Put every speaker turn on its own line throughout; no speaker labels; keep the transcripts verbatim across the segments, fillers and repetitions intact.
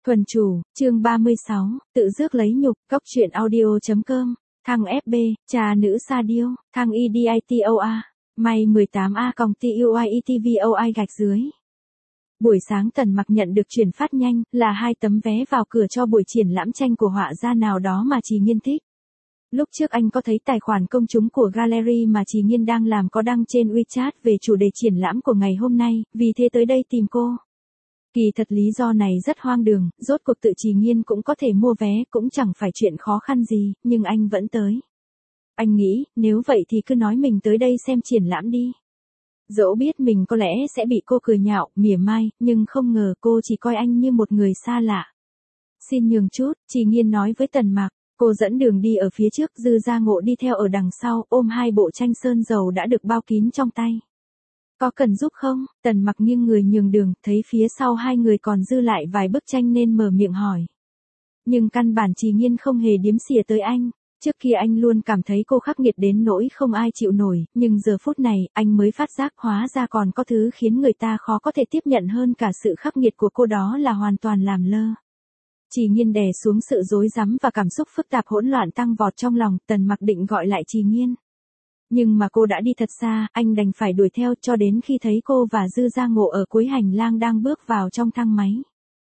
Thuần chủ, chương ba mươi sáu, tự rước lấy nhục, cóc truyện audio chấm com, thằng ép bê, trà nữ sa điêu, thằng e editoa, may mười tám a còng tuietvoi gạch dưới. Buổi sáng Tần Mặc nhận được chuyển phát nhanh, là hai tấm vé vào cửa cho buổi triển lãm tranh của họa gia nào đó mà Trì Nghiên thích. Lúc trước anh có thấy tài khoản công chúng của gallery mà Trì Nghiên đang làm có đăng trên WeChat về chủ đề triển lãm của ngày hôm nay, vì thế tới đây tìm cô. Kỳ thật lý do này rất hoang đường, rốt cuộc tự Trì Nghiên cũng có thể mua vé, cũng chẳng phải chuyện khó khăn gì, nhưng anh vẫn tới. Anh nghĩ, nếu vậy thì cứ nói mình tới đây xem triển lãm đi. Dẫu biết mình có lẽ sẽ bị cô cười nhạo, mỉa mai, nhưng không ngờ cô chỉ coi anh như một người xa lạ. Xin nhường chút, Trì Nghiên nói với Tần Mặc. Cô dẫn đường đi ở phía trước, Dư Gia Ngộ đi theo ở đằng sau, ôm hai bộ tranh sơn dầu đã được bao kín trong tay. Có cần giúp không? Tần Mặc nghiêng người nhường đường, thấy phía sau hai người còn dư lại vài bức tranh nên mở miệng hỏi. Nhưng căn bản Trì Nghiên không hề điếm xỉa tới anh. Trước kia anh luôn cảm thấy cô khắc nghiệt đến nỗi không ai chịu nổi, nhưng giờ phút này, anh mới phát giác hóa ra còn có thứ khiến người ta khó có thể tiếp nhận hơn cả sự khắc nghiệt của cô, đó là hoàn toàn làm lơ. Trì Nghiên đè xuống sự rối rắm và cảm xúc phức tạp hỗn loạn tăng vọt trong lòng, Tần Mặc định gọi lại Trì Nghiên. Nhưng mà cô đã đi thật xa, anh đành phải đuổi theo cho đến khi thấy cô và Dư Gia Ngộ ở cuối hành lang đang bước vào trong thang máy.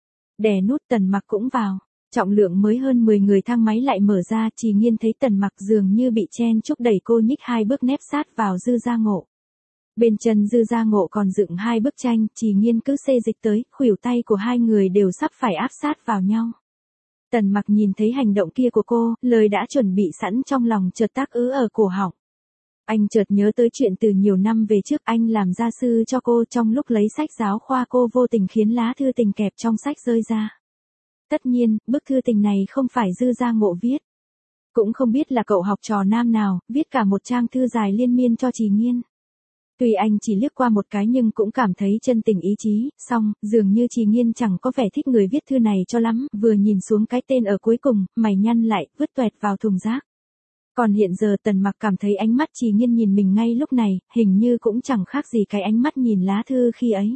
Đè nút, Tần Mặc cũng vào. Trọng lượng mới hơn mười người, thang máy lại mở ra, Trì Nghiên thấy Tần Mặc dường như bị chen chúc đẩy cô nhích hai bước nép sát vào Dư Gia Ngộ. Bên chân Dư Gia Ngộ còn dựng hai bức tranh, Trì Nghiên cứ xê dịch tới, khuỷu tay của hai người đều sắp phải áp sát vào nhau. Tần Mặc nhìn thấy hành động kia của cô, lời đã chuẩn bị sẵn trong lòng chợt tác ứ ở cổ họng. Anh chợt nhớ tới chuyện từ nhiều năm về trước anh làm gia sư cho cô, trong lúc lấy sách giáo khoa cô vô tình khiến lá thư tình kẹp trong sách rơi ra. Tất nhiên, bức thư tình này không phải Dư Gia Ngộ viết. Cũng không biết là cậu học trò nam nào, viết cả một trang thư dài liên miên cho Trì Nghiên. Tuy anh chỉ liếc qua một cái nhưng cũng cảm thấy chân tình ý chí, song, dường như Trì Nghiên chẳng có vẻ thích người viết thư này cho lắm, vừa nhìn xuống cái tên ở cuối cùng, mày nhăn lại, vứt toẹt vào thùng rác. Còn hiện giờ Tần Mặc cảm thấy ánh mắt Trì Nghiên nhìn mình ngay lúc này, hình như cũng chẳng khác gì cái ánh mắt nhìn lá thư khi ấy.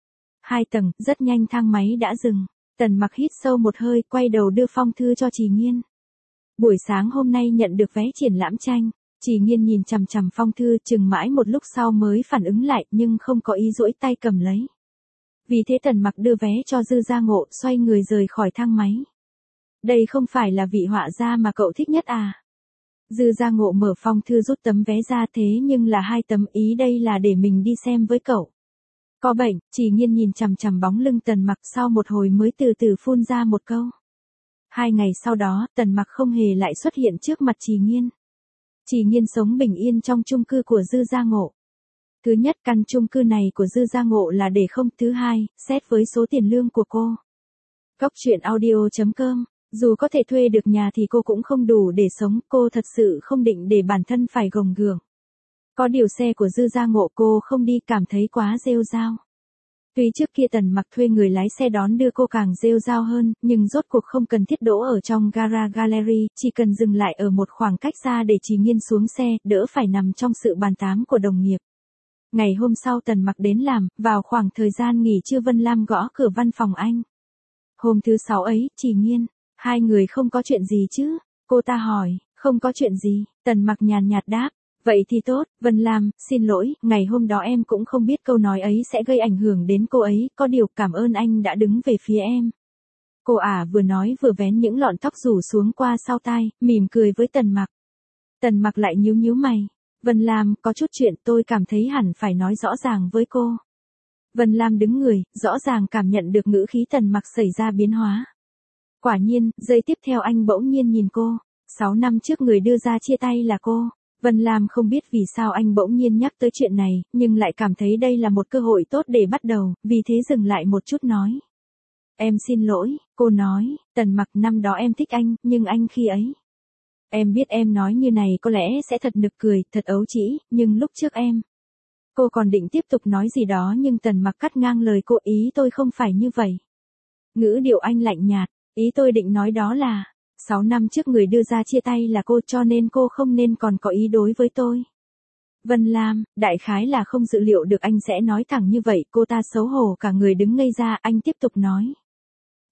Hai tầng, rất nhanh thang máy đã dừng. Tần Mặc hít sâu một hơi, quay đầu đưa phong thư cho Trì Nghiên. Buổi sáng hôm nay nhận được vé triển lãm tranh. Trì Nghiên nhìn chằm chằm phong thư, chừng mãi một lúc sau mới phản ứng lại, nhưng không có ý duỗi tay cầm lấy. Vì thế Tần Mặc đưa vé cho Dư Gia Ngộ, xoay người rời khỏi thang máy. Đây không phải là vị họa gia mà cậu thích nhất à? Dư Gia Ngộ mở phong thư rút tấm vé ra, thế nhưng là hai tấm, ý đây là để mình đi xem với cậu. Có bệnh, Trì Nghiên nhìn chằm chằm bóng lưng Tần Mặc, sau một hồi mới từ từ phun ra một câu. Hai ngày sau đó, Tần Mặc không hề lại xuất hiện trước mặt Trì Nghiên. Trì Nghiên sống bình yên trong chung cư của Dư Gia Ngộ. Thứ nhất, căn chung cư này của Dư Gia Ngộ là để không. Thứ hai, xét với số tiền lương của cô. Cóc truyện audio chấm com, dù có thể thuê được nhà thì cô cũng không đủ để sống, cô thật sự không định để bản thân phải gồng gượng. Có điều xe của Dư Gia Ngộ cô không đi, cảm thấy quá rêu rao. Tuy trước kia Tần Mặc thuê người lái xe đón đưa cô càng rêu rao hơn, nhưng rốt cuộc không cần thiết đỗ ở trong gara gallery, chỉ cần dừng lại ở một khoảng cách xa để Trì Nghiên xuống xe, đỡ phải nằm trong sự bàn tán của đồng nghiệp. Ngày hôm sau Tần Mặc đến làm, vào khoảng thời gian nghỉ trưa Vân Lam gõ cửa văn phòng anh. Hôm thứ sáu ấy, Trì Nghiên, hai người không có chuyện gì chứ? Cô ta hỏi. Không có chuyện gì, Tần Mặc nhàn nhạt đáp. Vậy thì tốt, Vân Lam, xin lỗi, ngày hôm đó em cũng không biết câu nói ấy sẽ gây ảnh hưởng đến cô ấy, có điều cảm ơn anh đã đứng về phía em. Cô ả vừa nói vừa vén những lọn tóc rủ xuống qua sau tai, mỉm cười với Tần Mặc. Tần Mặc lại nhíu nhíu mày. Vân Lam, có chút chuyện tôi cảm thấy hẳn phải nói rõ ràng với cô. Vân Lam đứng người, rõ ràng cảm nhận được ngữ khí Tần Mặc xảy ra biến hóa. Quả nhiên, giây tiếp theo anh bỗng nhiên nhìn cô. Sáu năm trước người đưa ra chia tay là cô. Vân Lam không biết vì sao anh bỗng nhiên nhắc tới chuyện này, nhưng lại cảm thấy đây là một cơ hội tốt để bắt đầu, vì thế dừng lại một chút nói. Em xin lỗi, cô nói, Tần Mặc, năm đó em thích anh, nhưng anh khi ấy. Em biết em nói như này có lẽ sẽ thật nực cười, thật ấu trĩ, nhưng lúc trước em. Cô còn định tiếp tục nói gì đó nhưng Tần Mặc cắt ngang lời cô, ý tôi không phải như vậy. Ngữ điệu anh lạnh nhạt, ý tôi định nói đó là. Sáu năm trước người đưa ra chia tay là cô, cho nên cô không nên còn có ý đối với tôi. Vân Lam, đại khái là không dự liệu được anh sẽ nói thẳng như vậy, cô ta xấu hổ cả người đứng ngây ra, anh tiếp tục nói.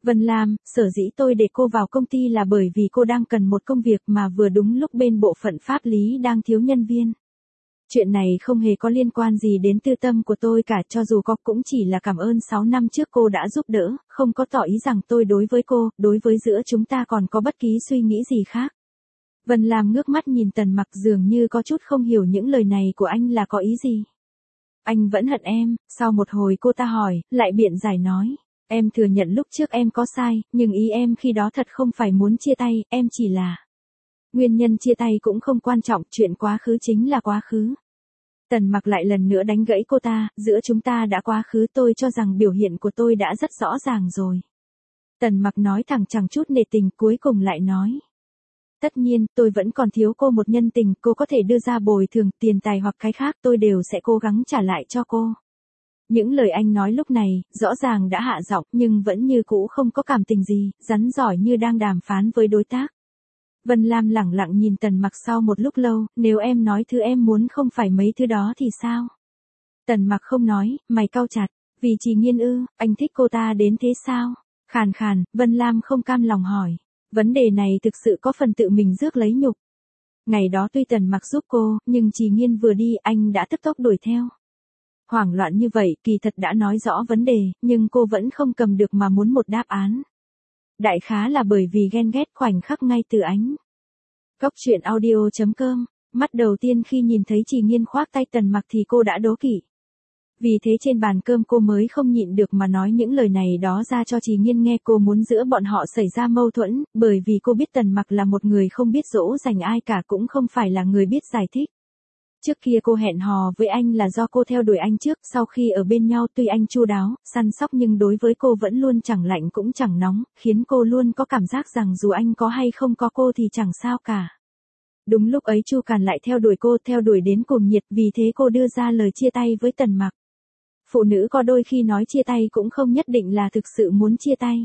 Vân Lam, sở dĩ tôi để cô vào công ty là bởi vì cô đang cần một công việc mà vừa đúng lúc bên bộ phận pháp lý đang thiếu nhân viên. Chuyện này không hề có liên quan gì đến tư tâm của tôi cả, cho dù có cũng chỉ là cảm ơn sáu năm trước cô đã giúp đỡ, không có tỏ ý rằng tôi đối với cô, đối với giữa chúng ta còn có bất kỳ suy nghĩ gì khác. Vân Lam ngước mắt nhìn Tần Mặc dường như có chút không hiểu những lời này của anh là có ý gì. Anh vẫn hận em, sau một hồi cô ta hỏi, lại biện giải nói. Em thừa nhận lúc trước em có sai, nhưng ý em khi đó thật không phải muốn chia tay, em chỉ là... Nguyên nhân chia tay cũng không quan trọng, chuyện quá khứ chính là quá khứ. Tần Mặc lại lần nữa đánh gãy cô ta, giữa chúng ta đã quá khứ, tôi cho rằng biểu hiện của tôi đã rất rõ ràng rồi. Tần Mặc nói thẳng chẳng chút nể tình, cuối cùng lại nói. Tất nhiên, tôi vẫn còn thiếu cô một nhân tình, cô có thể đưa ra bồi thường, tiền tài hoặc cái khác, tôi đều sẽ cố gắng trả lại cho cô. Những lời anh nói lúc này, rõ ràng đã hạ giọng nhưng vẫn như cũ không có cảm tình gì, rắn giỏi như đang đàm phán với đối tác. Vân Lam lẳng lặng nhìn Tần Mặc sau một lúc lâu, nếu em nói thứ em muốn không phải mấy thứ đó thì sao? Tần Mặc không nói, mày cau chặt, vì Trì Nghiên ư, anh thích cô ta đến thế sao? Khàn khàn, Vân Lam không cam lòng hỏi. Vấn đề này thực sự có phần tự mình rước lấy nhục. Ngày đó tuy Tần Mặc giúp cô, nhưng Trì Nghiên vừa đi anh đã tức tốc đuổi theo. Hoảng loạn như vậy, kỳ thật đã nói rõ vấn đề, nhưng cô vẫn không cầm được mà muốn một đáp án. Đại khá là bởi vì ghen ghét khoảnh khắc ngay từ ánh. Cốc truyện audio chấm com, mắt đầu tiên khi nhìn thấy Trì Nghiên khoác tay Tần Mặc thì cô đã đố kỵ. Vì thế trên bàn cơm cô mới không nhịn được mà nói những lời này đó ra cho Trì Nghiên nghe. Cô muốn giữa bọn họ xảy ra mâu thuẫn, bởi vì cô biết Tần Mặc là một người không biết dỗ dành ai cả, cũng không phải là người biết giải thích. Trước kia cô hẹn hò với anh là do cô theo đuổi anh trước, sau khi ở bên nhau tuy anh chu đáo, săn sóc nhưng đối với cô vẫn luôn chẳng lạnh cũng chẳng nóng, khiến cô luôn có cảm giác rằng dù anh có hay không có cô thì chẳng sao cả. Đúng lúc ấy Chu Càn lại theo đuổi cô, theo đuổi đến cuồng nhiệt, vì thế cô đưa ra lời chia tay với Tần Mặc. Phụ nữ có đôi khi nói chia tay cũng không nhất định là thực sự muốn chia tay.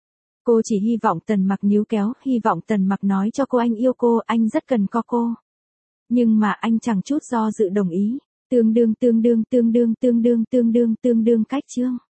Cô chỉ hy vọng Tần Mặc níu kéo, hy vọng Tần Mặc nói cho cô anh yêu cô, anh rất cần có cô. Nhưng mà anh chẳng chút do dự đồng ý. Tương đương tương đương tương đương tương đương tương đương tương đương cách chương.